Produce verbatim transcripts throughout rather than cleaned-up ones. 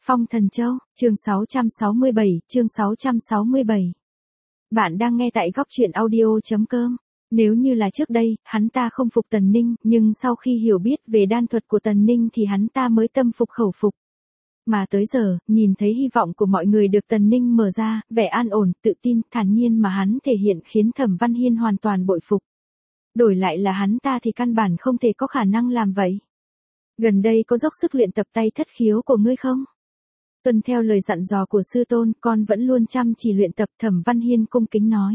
Phong Thần Châu, chương sáu trăm sáu mươi bảy, chương sáu trăm sáu mươi bảy. Bạn đang nghe tại góc truyện audio chấm com. Nếu như là trước đây, hắn ta không phục Tần Ninh, nhưng sau khi hiểu biết về đan thuật của Tần Ninh thì hắn ta mới tâm phục khẩu phục. Mà tới giờ, nhìn thấy hy vọng của mọi người được Tần Ninh mở ra, vẻ an ổn, tự tin, thản nhiên mà hắn thể hiện khiến Thẩm Văn Hiên hoàn toàn bội phục. Đổi lại là hắn ta thì căn bản không thể có khả năng làm vậy. Gần đây có dốc sức luyện tập tay thất khiếu của ngươi không? Tuân theo lời dặn dò của sư tôn, con vẫn luôn chăm chỉ luyện tập, Thẩm Văn Hiên cung kính nói.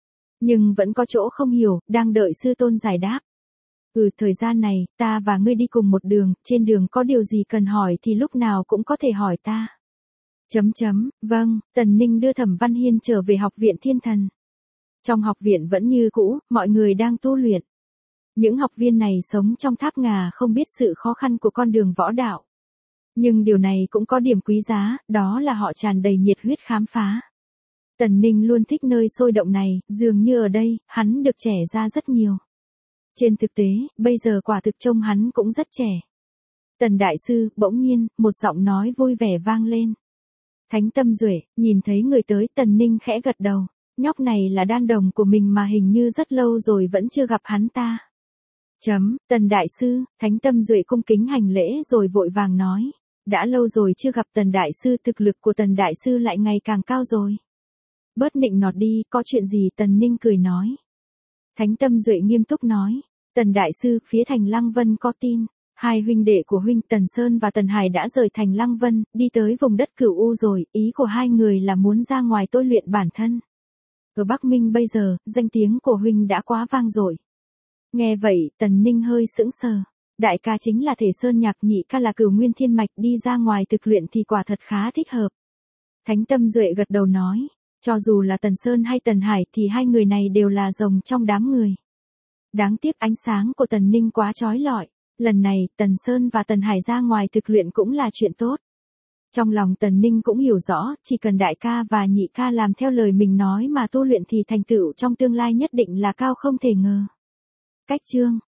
Nhưng vẫn có chỗ không hiểu, đang đợi sư tôn giải đáp. Ừ, thời gian này, ta và ngươi đi cùng một đường, trên đường có điều gì cần hỏi thì lúc nào cũng có thể hỏi ta. Chấm chấm, vâng, Tần Ninh đưa Thẩm Văn Hiên trở về học viện Thiên Thần. Trong học viện vẫn như cũ, mọi người đang tu luyện. Những học viên này sống trong tháp ngà không biết sự khó khăn của con đường võ đạo. Nhưng điều này cũng có điểm quý giá, đó là họ tràn đầy nhiệt huyết khám phá. Tần Ninh luôn thích nơi sôi động này, dường như ở đây, hắn được trẻ ra rất nhiều. Trên thực tế, bây giờ quả thực trông hắn cũng rất trẻ. Tần Đại Sư, bỗng nhiên, một giọng nói vui vẻ vang lên. Thánh Tâm Duệ, nhìn thấy người tới, Tần Ninh khẽ gật đầu. Nhóc này là đan đồng của mình mà hình như rất lâu rồi vẫn chưa gặp hắn ta. Chấm, Tần Đại Sư, Thánh Tâm Duệ cung kính hành lễ rồi vội vàng nói. Đã lâu rồi chưa gặp Tần Đại Sư, thực lực của Tần Đại Sư lại ngày càng cao rồi. Bớt nịnh nọt đi, có chuyện gì? Tần Ninh cười nói. Thánh Tâm Duệ nghiêm túc nói. Tần Đại Sư, phía thành Lăng Vân có tin. Hai huynh đệ của huynh Tần Sơn và Tần Hải đã rời thành Lăng Vân, đi tới vùng đất Cửu U rồi, ý của hai người là muốn ra ngoài tôi luyện bản thân. Ở Bắc Minh bây giờ, danh tiếng của huynh đã quá vang dội. Nghe vậy, Tần Ninh hơi sững sờ. Đại ca chính là Thể Sơn Nhạc, nhị ca là Cửu Nguyên Thiên Mạch, đi ra ngoài thực luyện thì quả thật khá thích hợp. Thánh Tâm Duệ gật đầu nói, cho dù là Tần Sơn hay Tần Hải thì hai người này đều là rồng trong đám người. Đáng tiếc ánh sáng của Tần Ninh quá chói lọi, lần này Tần Sơn và Tần Hải ra ngoài thực luyện cũng là chuyện tốt. Trong lòng Tần Ninh cũng hiểu rõ, chỉ cần đại ca và nhị ca làm theo lời mình nói mà tu luyện thì thành tựu trong tương lai nhất định là cao không thể ngờ. Cách chương